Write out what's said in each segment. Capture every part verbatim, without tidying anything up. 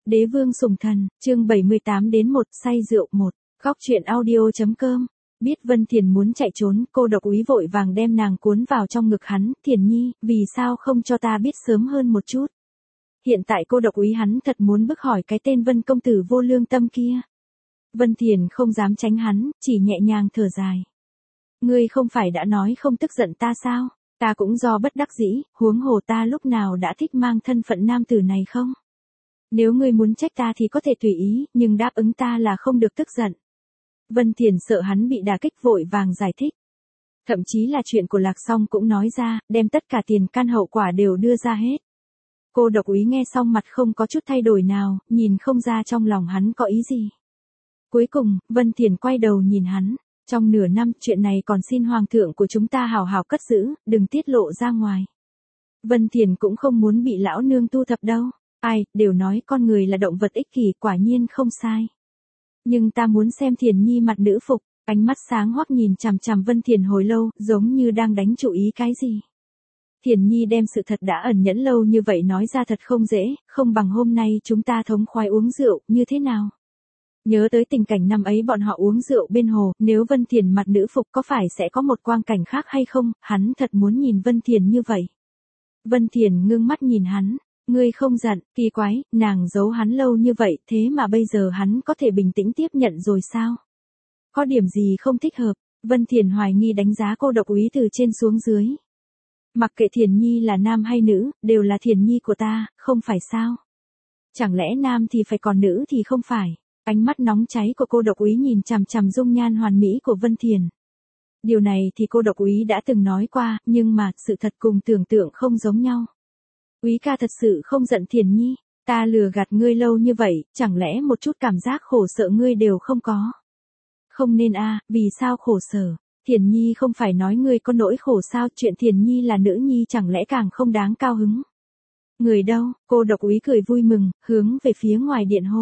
Đế vương sủng thần, chương bảy mươi tám đến một, say rượu một, góc truyện audio.com. Biết Vân Thiền muốn chạy trốn, cô độc úy vội vàng đem nàng cuốn vào trong ngực hắn, Thiền nhi, vì sao không cho ta biết sớm hơn một chút. Hiện tại cô độc úy hắn thật muốn bức hỏi cái tên Vân công tử vô lương tâm kia. Vân Thiền không dám tránh hắn, chỉ nhẹ nhàng thở dài. Ngươi không phải đã nói không tức giận ta sao, ta cũng do bất đắc dĩ, huống hồ ta lúc nào đã thích mang thân phận nam tử này không? Nếu ngươi muốn trách ta thì có thể tùy ý, nhưng đáp ứng ta là không được tức giận. Vân Thiền sợ hắn bị đả kích vội vàng giải thích. Thậm chí là chuyện của Lạc Song cũng nói ra, đem tất cả tiền căn hậu quả đều đưa ra hết. Cô độc úy nghe xong mặt không có chút thay đổi nào, nhìn không ra trong lòng hắn có ý gì. Cuối cùng, Vân Thiền quay đầu nhìn hắn. Trong nửa năm, chuyện này còn xin hoàng thượng của chúng ta hào hào cất giữ, đừng tiết lộ ra ngoài. Vân Thiền cũng không muốn bị lão nương thu thập đâu. Ai, đều nói con người là động vật ích kỷ, quả nhiên không sai. Nhưng ta muốn xem Thiền nhi mặt nữ phục, ánh mắt sáng hoắc nhìn chằm chằm Vân Thiền hồi lâu, giống như đang đánh chủ ý cái gì. Thiền nhi đem sự thật đã ẩn nhẫn lâu như vậy nói ra thật không dễ, không bằng hôm nay chúng ta thống khoái uống rượu, như thế nào? Nhớ tới tình cảnh năm ấy bọn họ uống rượu bên hồ, nếu Vân Thiền mặt nữ phục có phải sẽ có một quang cảnh khác hay không, hắn thật muốn nhìn Vân Thiền như vậy. Vân Thiền ngưng mắt nhìn hắn. Ngươi không giận, kỳ quái, nàng giấu hắn lâu như vậy, thế mà bây giờ hắn có thể bình tĩnh tiếp nhận rồi sao? Có điểm gì không thích hợp? Vân Thiền hoài nghi đánh giá cô độc úy từ trên xuống dưới. Mặc kệ Thiền nhi là nam hay nữ, đều là Thiền nhi của ta, không phải sao? Chẳng lẽ nam thì phải còn nữ thì không phải? Ánh mắt nóng cháy của cô độc úy nhìn chằm chằm dung nhan hoàn mỹ của Vân Thiền. Điều này thì cô độc úy đã từng nói qua, nhưng mà sự thật cùng tưởng tượng không giống nhau. Úy ca thật sự không giận Thiền nhi, ta lừa gạt ngươi lâu như vậy, chẳng lẽ một chút cảm giác khổ sợ ngươi đều không có? Không nên a, à, vì sao khổ sở? Thiền nhi không phải nói ngươi có nỗi khổ sao, chuyện Thiền nhi là nữ nhi chẳng lẽ càng không đáng cao hứng? Người đâu? Cô độc úy cười vui mừng, hướng về phía ngoài điện hô.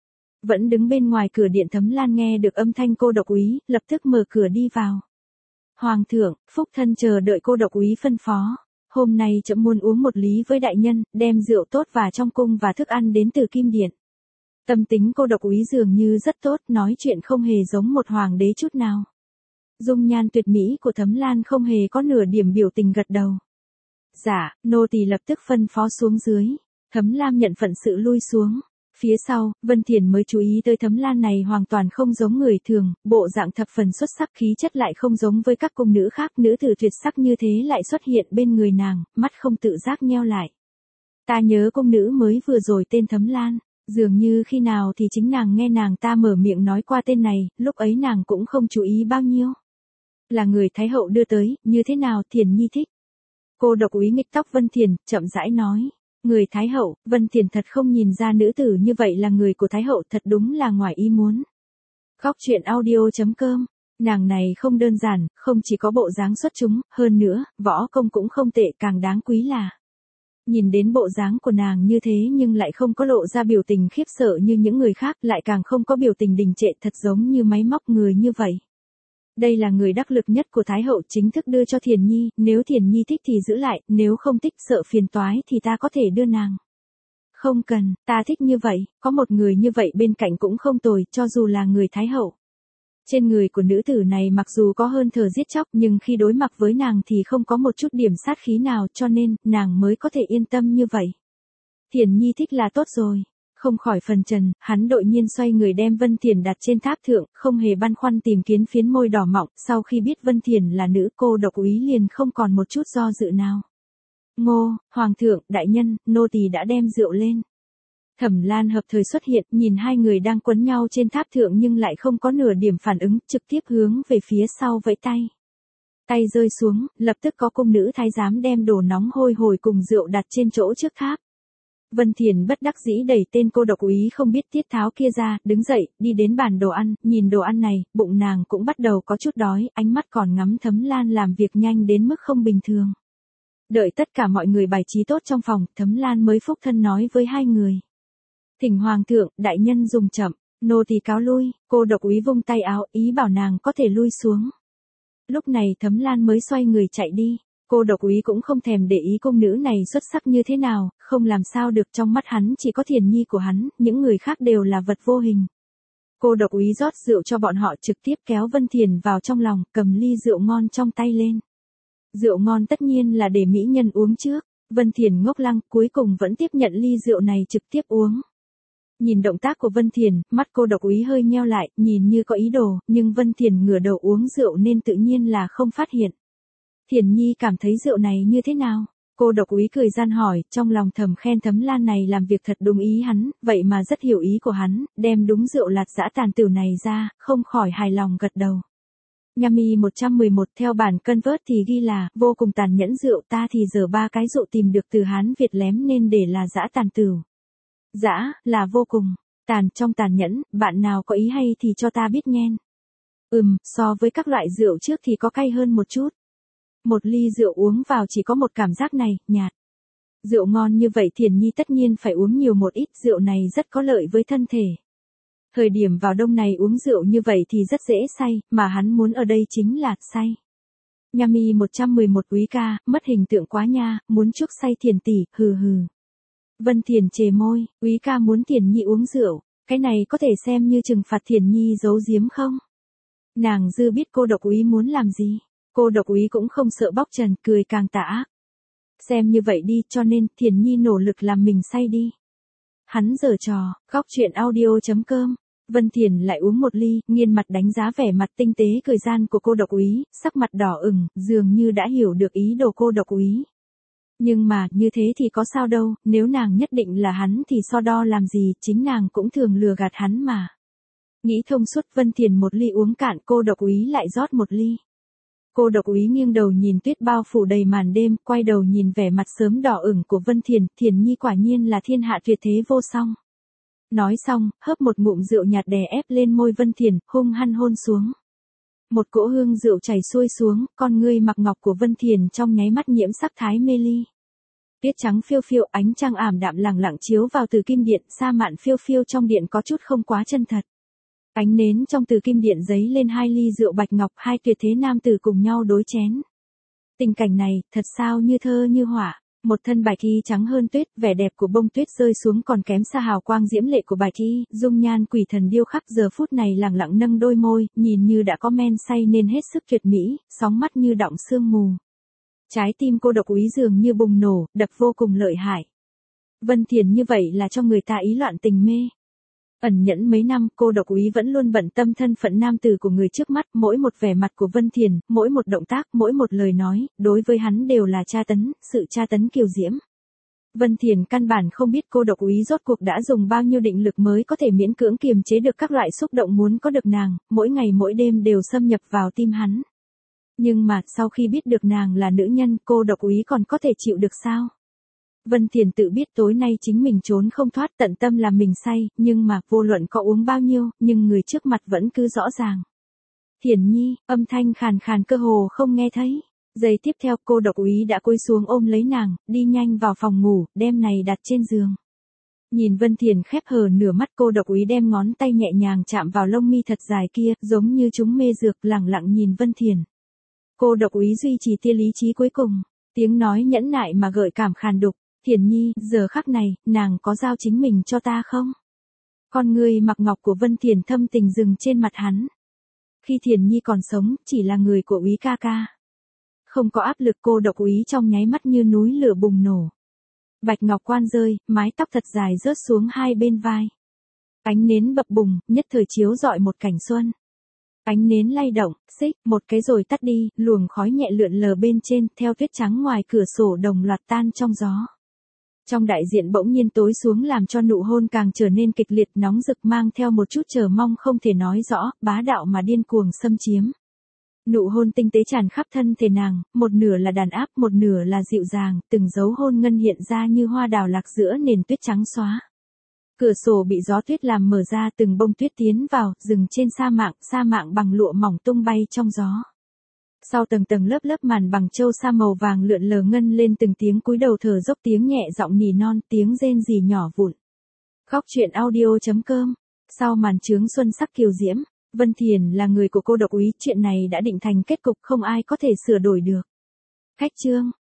Vẫn đứng bên ngoài cửa điện Thấm Lan nghe được âm thanh cô độc úy, lập tức mở cửa đi vào. Hoàng thượng, phúc thân chờ đợi cô độc úy phân phó. Hôm nay trẫm muốn uống một lý với đại nhân, đem rượu tốt và trong cung và thức ăn đến từ Kim Điện. Tâm tính cô độc úy dường như rất tốt, nói chuyện không hề giống một hoàng đế chút nào. Dung nhan tuyệt mỹ của Thấm Lan không hề có nửa điểm biểu tình gật đầu. Dạ, nô tỳ lập tức phân phó xuống dưới. Thấm Lam nhận phận sự lui xuống. Phía sau, Vân Thiền mới chú ý tới Thấm Lan này hoàn toàn không giống người thường, bộ dạng thập phần xuất sắc, khí chất lại không giống với các cung nữ khác, nữ tử tuyệt sắc như thế lại xuất hiện bên người nàng, mắt không tự giác nheo lại. Ta nhớ cung nữ mới vừa rồi tên Thấm Lan, dường như khi nào thì chính nàng nghe nàng ta mở miệng nói qua tên này, lúc ấy nàng cũng không chú ý bao nhiêu. Là người Thái hậu đưa tới, như thế nào Thiền nhi thích? Cô độc úy nghịch tóc Vân Thiền, chậm rãi nói. Người Thái hậu, Vân Thiền thật không nhìn ra nữ tử như vậy là người của Thái hậu, thật đúng là ngoài ý muốn. Góc truyện audio.com, nàng này không đơn giản, không chỉ có bộ dáng xuất chúng, hơn nữa, võ công cũng không tệ, càng đáng quý là. Nhìn đến bộ dáng của nàng như thế nhưng lại không có lộ ra biểu tình khiếp sợ như những người khác, lại càng không có biểu tình đình trệ, thật giống như máy móc người như vậy. Đây là người đắc lực nhất của Thái hậu, chính thức đưa cho Thiền nhi, nếu Thiền nhi thích thì giữ lại, nếu không thích sợ phiền toái thì ta có thể đưa nàng. Không cần, ta thích như vậy, có một người như vậy bên cạnh cũng không tồi, cho dù là người Thái hậu. Trên người của nữ tử này mặc dù có hơn thờ giết chóc, nhưng khi đối mặt với nàng thì không có một chút điểm sát khí nào, cho nên, nàng mới có thể yên tâm như vậy. Thiền nhi thích là tốt rồi. Không khỏi phần trần, hắn đột nhiên xoay người đem Vân Thiền đặt trên tháp thượng, không hề băn khoăn tìm kiến phiến môi đỏ mọng, sau khi biết Vân Thiền là nữ, cô độc úy liền không còn một chút do dự nào. Ngô, Hoàng thượng, đại nhân, nô tỳ đã đem rượu lên. Thẩm Lan hợp thời xuất hiện, nhìn hai người đang quấn nhau trên tháp thượng nhưng lại không có nửa điểm phản ứng, trực tiếp hướng về phía sau vẫy tay. Tay rơi xuống, lập tức có cung nữ thái giám đem đồ nóng hôi hổi cùng rượu đặt trên chỗ trước tháp. Vân Thiền bất đắc dĩ đẩy tên cô độc úy không biết tiết tháo kia ra, đứng dậy, đi đến bàn đồ ăn, nhìn đồ ăn này, bụng nàng cũng bắt đầu có chút đói, ánh mắt còn ngắm Thấm Lan làm việc nhanh đến mức không bình thường. Đợi tất cả mọi người bài trí tốt trong phòng, Thấm Lan mới phúc thân nói với hai người. Thỉnh Hoàng thượng, đại nhân dùng chậm, nô tỳ cáo lui, cô độc úy vung tay áo, ý bảo nàng có thể lui xuống. Lúc này Thấm Lan mới xoay người chạy đi. Cô độc úy cũng không thèm để ý công nữ này xuất sắc như thế nào, không làm sao được, trong mắt hắn chỉ có Thiền Nhi của hắn, những người khác đều là vật vô hình. Cô độc úy rót rượu cho bọn họ, trực tiếp kéo Vân Thiền vào trong lòng, cầm ly rượu ngon trong tay lên. Rượu ngon tất nhiên là để mỹ nhân uống trước, Vân Thiền ngốc lăng, cuối cùng vẫn tiếp nhận ly rượu này trực tiếp uống. Nhìn động tác của Vân Thiền, mắt cô độc úy hơi nheo lại, nhìn như có ý đồ, nhưng Vân Thiền ngửa đầu uống rượu nên tự nhiên là không phát hiện. Thiền Nhi cảm thấy rượu này như thế nào? Cô độc úy cười gian hỏi, trong lòng thầm khen Thấm Lan này làm việc thật đúng ý hắn, vậy mà rất hiểu ý của hắn, đem đúng rượu lạt dã tàn tử này ra, không khỏi hài lòng gật đầu. Yami một trăm mười một theo bản Convert thì ghi là, vô cùng tàn nhẫn rượu, ta thì giờ ba cái rượu tìm được từ Hán Việt lém nên để là dã tàn tử. Dã, là vô cùng, tàn trong tàn nhẫn, bạn nào có ý hay thì cho ta biết nhen. Ừm, so với các loại rượu trước thì có cay hơn một chút. Một ly rượu uống vào chỉ có một cảm giác này, nhạt. Rượu ngon như vậy Thiền Nhi tất nhiên phải uống nhiều một ít, rượu này rất có lợi với thân thể. Thời điểm vào đông này uống rượu như vậy thì rất dễ say, mà hắn muốn ở đây chính là say. Yami một trăm mười một úy ca, mất hình tượng quá nha, muốn chuốc say Thiền tỷ, hừ hừ. Vân Thiền chề môi, úy ca muốn Thiền Nhi uống rượu, cái này có thể xem như trừng phạt Thiền Nhi giấu giếm không? Nàng dư biết cô độc úy muốn làm gì, cô độc úy cũng không sợ bóc trần, cười càng tà ác. Xem như vậy đi, cho nên Thiền Nhi nỗ lực làm mình say đi. Hắn giở trò, góc truyện audio chấm com. Vân Thiền lại uống một ly, nghiêng mặt đánh giá vẻ mặt tinh tế cười gian của cô độc úy, sắc mặt đỏ ửng, dường như đã hiểu được ý đồ cô độc úy. Nhưng mà, như thế thì có sao đâu, nếu nàng nhất định là hắn thì so đo làm gì, chính nàng cũng thường lừa gạt hắn mà. Nghĩ thông suốt, Vân Thiền một ly uống cạn, cô độc úy lại rót một ly. Cô độc úy nghiêng đầu nhìn tuyết bao phủ đầy màn đêm, quay đầu nhìn vẻ mặt sớm đỏ ửng của Vân Thiền, Thiền Nhi quả nhiên là thiên hạ tuyệt thế vô song. Nói xong, hớp một ngụm rượu nhạt đè ép lên môi Vân Thiền, hung hăng hôn xuống. Một cỗ hương rượu chảy xuôi xuống, con ngươi mặc ngọc của Vân Thiền trong nháy mắt nhiễm sắc thái mê ly. Tuyết trắng phiêu phiêu, ánh trăng ảm đạm lẳng lặng chiếu vào từ kim điện, sa mạn phiêu phiêu trong điện có chút không quá chân thật. Ánh nến trong từ kim điện giấy lên hai ly rượu bạch ngọc, hai tuyệt thế nam tử cùng nhau đối chén. Tình cảnh này, thật sao như thơ như họa. Một thân bạch y trắng hơn tuyết, vẻ đẹp của bông tuyết rơi xuống còn kém xa hào quang diễm lệ của bạch y, dung nhan quỷ thần điêu khắc giờ phút này lẳng lặng nâng đôi môi, nhìn như đã có men say nên hết sức tuyệt mỹ, sóng mắt như đọng sương mù. Trái tim cô độc úy dường như bùng nổ, đập vô cùng lợi hại. Vân Thiền như vậy là cho người ta ý loạn tình mê. Ẩn nhẫn mấy năm, cô độc úy vẫn luôn bận tâm thân phận nam tử của người trước mắt, mỗi một vẻ mặt của Vân Thiền, mỗi một động tác, mỗi một lời nói, đối với hắn đều là tra tấn, sự tra tấn kiều diễm. Vân Thiền căn bản không biết cô độc úy rốt cuộc đã dùng bao nhiêu định lực mới có thể miễn cưỡng kiềm chế được các loại xúc động muốn có được nàng, mỗi ngày mỗi đêm đều xâm nhập vào tim hắn. Nhưng mà, sau khi biết được nàng là nữ nhân, cô độc úy còn có thể chịu được sao? Vân Thiền tự biết tối nay chính mình trốn không thoát, tận tâm làm mình say, nhưng mà, vô luận có uống bao nhiêu, nhưng người trước mặt vẫn cứ rõ ràng. Thiền Nhi, âm thanh khàn khàn cơ hồ không nghe thấy. Giây tiếp theo, cô độc úy đã cúi xuống ôm lấy nàng, đi nhanh vào phòng ngủ, đem này đặt trên giường. Nhìn Vân Thiền khép hờ nửa mắt, cô độc úy đem ngón tay nhẹ nhàng chạm vào lông mi thật dài kia, giống như chúng mê dược, lẳng lặng nhìn Vân Thiền. Cô độc úy duy trì tia lý trí cuối cùng, tiếng nói nhẫn nại mà gợi cảm khàn đục. Thiền Nhi, giờ khắc này, nàng có giao chính mình cho ta không? Con người mặc ngọc của Vân Thiền thâm tình dừng trên mặt hắn. Khi Thiền Nhi còn sống, chỉ là người của úy ca ca. Không có áp lực, cô độc úy trong nháy mắt như núi lửa bùng nổ. Bạch ngọc quan rơi, mái tóc thật dài rớt xuống hai bên vai. Ánh nến bập bùng, nhất thời chiếu rọi một cảnh xuân. Ánh nến lay động, xích, một cái rồi tắt đi, luồng khói nhẹ lượn lờ bên trên, theo tuyết trắng ngoài cửa sổ đồng loạt tan trong gió. Trong đại diện bỗng nhiên tối xuống làm cho nụ hôn càng trở nên kịch liệt, nóng rực, mang theo một chút chờ mong không thể nói rõ, bá đạo mà điên cuồng xâm chiếm. Nụ hôn tinh tế tràn khắp thân thể nàng, một nửa là đàn áp, một nửa là dịu dàng, từng dấu hôn ngân hiện ra như hoa đào lạc giữa nền tuyết trắng xóa. Cửa sổ bị gió tuyết làm mở ra, từng bông tuyết tiến vào, dừng trên sa mạc, sa mạc bằng lụa mỏng tung bay trong gió. Sau tầng tầng lớp lớp màn bằng châu sa màu vàng lượn lờ ngân lên từng tiếng cúi đầu thở dốc, tiếng nhẹ giọng nỉ non, tiếng rên rỉ nhỏ vụn. Góc truyện audio chấm com. Sau màn chướng xuân sắc kiều diễm, Vân Thiền là người của cô độc úy, chuyện này đã định thành kết cục, không ai có thể sửa đổi được. Khách chương.